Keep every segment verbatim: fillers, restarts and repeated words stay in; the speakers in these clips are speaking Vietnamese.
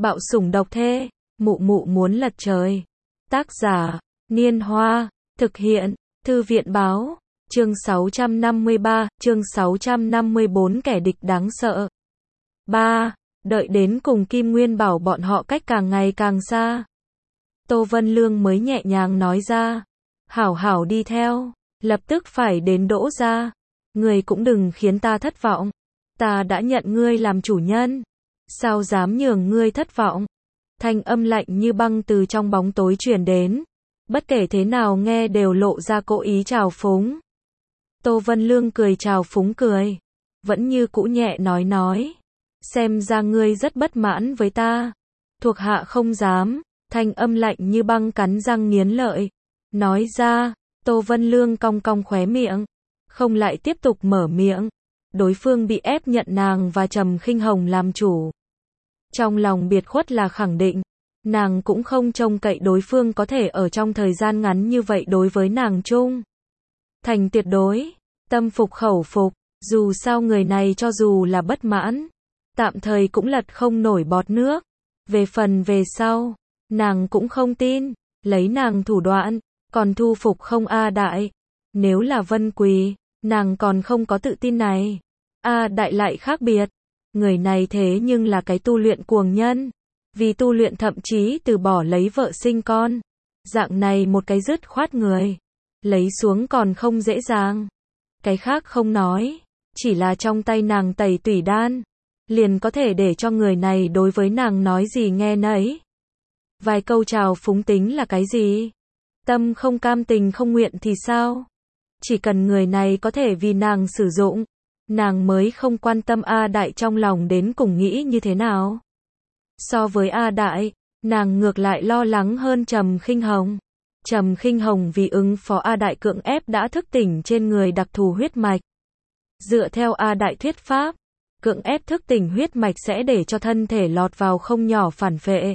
Bạo sủng độc thê, mụ mụ muốn lật trời. Tác giả, Niên Hoa, thực hiện, Thư viện Báo, chương sáu trăm năm mươi ba, chương sáu trăm năm mươi bốn kẻ địch đáng sợ. ba. Đợi đến cùng Kim Nguyên Bảo bọn họ cách càng ngày càng xa. Tô Vân Lương mới nhẹ nhàng nói ra, hảo hảo đi theo, lập tức phải đến Đỗ gia. Ngươi cũng đừng khiến ta thất vọng. Ta đã nhận ngươi làm chủ nhân. Sao dám nhường ngươi thất vọng? Thanh âm lạnh như băng từ trong bóng tối truyền đến. Bất kể thế nào nghe đều lộ ra cố ý trào phúng. Tô Vân Lương cười trào phúng cười. Vẫn như cũ nhẹ nói nói. Xem ra ngươi rất bất mãn với ta. Thuộc hạ không dám. Thanh âm lạnh như băng cắn răng nghiến lợi. Nói ra, Tô Vân Lương cong cong khóe miệng. Không lại tiếp tục mở miệng. Đối phương bị ép nhận nàng và Trầm Khinh Hồng làm chủ. Trong lòng biệt khuất là khẳng định. Nàng cũng không trông cậy đối phương có thể ở trong thời gian ngắn như vậy đối với nàng chung. Thành tuyệt đối. Tâm phục khẩu phục. Dù sao người này cho dù là bất mãn. Tạm thời cũng lật không nổi bọt nước. Về phần về sau. Nàng cũng không tin. Lấy nàng thủ đoạn. Còn thu phục không A Đại. Nếu là Vân Quỳ. Nàng còn không có tự tin này. A Đại lại khác biệt. Người này thế nhưng là cái tu luyện cuồng nhân. Vì tu luyện thậm chí từ bỏ lấy vợ sinh con. Dạng này một cái dứt khoát người. Lấy xuống còn không dễ dàng. Cái khác không nói. Chỉ là trong tay nàng tẩy tủy đan. Liền có thể để cho người này đối với nàng nói gì nghe nấy. Vài câu chào phúng tính là cái gì? Tâm không cam tình không nguyện thì sao? Chỉ cần người này có thể vì nàng sử dụng. Nàng mới không quan tâm A Đại trong lòng đến cùng nghĩ như thế nào. So với A Đại, nàng ngược lại lo lắng hơn Trầm Khinh Hồng. Trầm Khinh Hồng vì ứng phó A Đại cưỡng ép đã thức tỉnh trên người đặc thù huyết mạch. Dựa theo A Đại thuyết pháp, cưỡng ép thức tỉnh huyết mạch sẽ để cho thân thể lọt vào không nhỏ phản phệ.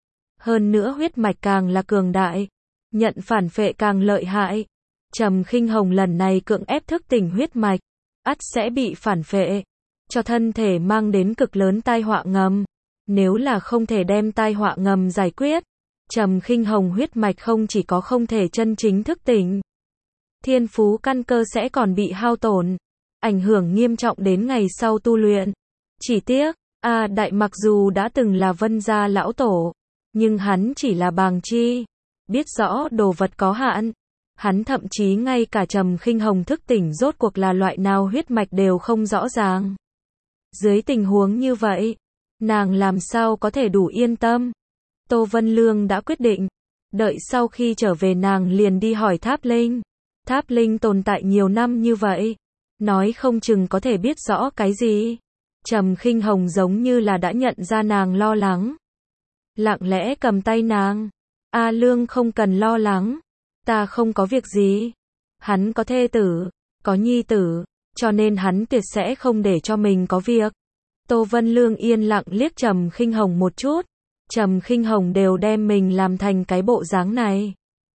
Hơn nữa huyết mạch càng là cường đại, nhận phản phệ càng lợi hại. Trầm Khinh Hồng lần này cưỡng ép thức tỉnh huyết mạch, ắt sẽ bị phản phệ, cho thân thể mang đến cực lớn tai họa ngầm. Nếu là không thể đem tai họa ngầm giải quyết, Trầm Khinh Hồng huyết mạch không chỉ có không thể chân chính thức tỉnh, thiên phú căn cơ sẽ còn bị hao tổn, ảnh hưởng nghiêm trọng đến ngày sau tu luyện. Chỉ tiếc, A Đại mặc dù đã từng là Vân gia lão tổ, nhưng hắn chỉ là bàng chi, biết rõ đồ vật có hạn. Hắn thậm chí ngay cả Trầm Khinh Hồng thức tỉnh rốt cuộc là loại nào huyết mạch đều không rõ ràng. Dưới tình huống như vậy, nàng làm sao có thể đủ yên tâm. Tô Vân Lương đã quyết định, đợi sau khi trở về nàng liền đi hỏi Tháp Linh. Tháp Linh tồn tại nhiều năm như vậy, nói không chừng có thể biết rõ cái gì. Trầm Khinh Hồng giống như là đã nhận ra nàng lo lắng. Lặng lẽ cầm tay nàng. A Lương không cần lo lắng. Ta không có việc gì. Hắn có thê tử, có nhi tử, cho nên hắn tuyệt sẽ không để cho mình có việc. Tô Vân Lương yên lặng liếc Trầm Khinh Hồng một chút. Trầm Khinh Hồng đều đem mình làm thành cái bộ dáng này.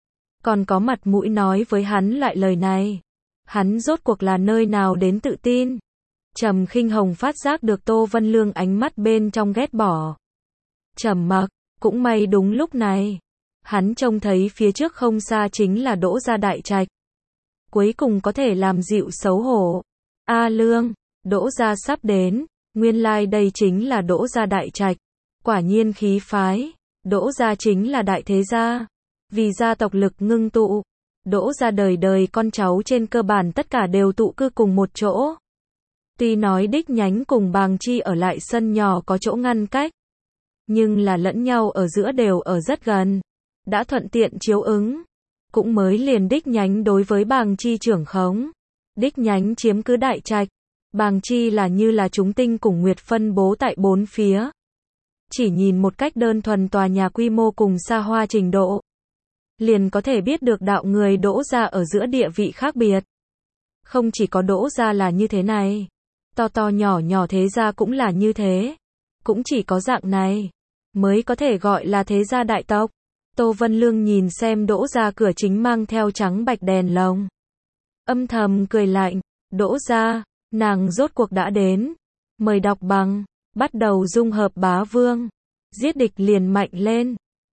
Còn có mặt mũi nói với hắn lại lời này. Hắn rốt cuộc là nơi nào đến tự tin. Trầm Khinh Hồng phát giác được Tô Vân Lương ánh mắt bên trong ghét bỏ. Trầm mặc, cũng may đúng lúc này. Hắn trông thấy phía trước không xa chính là Đỗ gia đại trạch. Cuối cùng có thể làm dịu xấu hổ. A Lương, Đỗ gia sắp đến. Nguyên lai like đây chính là Đỗ gia đại trạch. Quả nhiên khí phái. Đỗ gia chính là đại thế gia. Vì gia tộc lực ngưng tụ. Đỗ gia đời đời con cháu trên cơ bản tất cả đều tụ cư cùng một chỗ. Tuy nói đích nhánh cùng bàng chi ở lại sân nhỏ có chỗ ngăn cách. Nhưng là lẫn nhau ở giữa đều ở rất gần. Đã thuận tiện chiếu ứng. Cũng mới liền đích nhánh đối với bàng chi trưởng khống. Đích nhánh chiếm cứ đại trạch. Bàng chi là như là chúng tinh cùng nguyệt phân bố tại bốn phía. Chỉ nhìn một cách đơn thuần tòa nhà quy mô cùng xa hoa trình độ. Liền có thể biết được đạo người Đỗ gia ở giữa địa vị khác biệt. Không chỉ có Đỗ gia là như thế này. To to nhỏ nhỏ thế gia cũng là như thế. Cũng chỉ có dạng này. Mới có thể gọi là thế gia đại tộc. Tô Vân Lương nhìn xem Đỗ gia cửa chính mang theo trắng bạch đèn lồng. Âm thầm cười lạnh. Đỗ gia, nàng rốt cuộc đã đến. Mời đọc bằng. Bắt đầu dung hợp bá vương. Giết địch liền mạnh lên.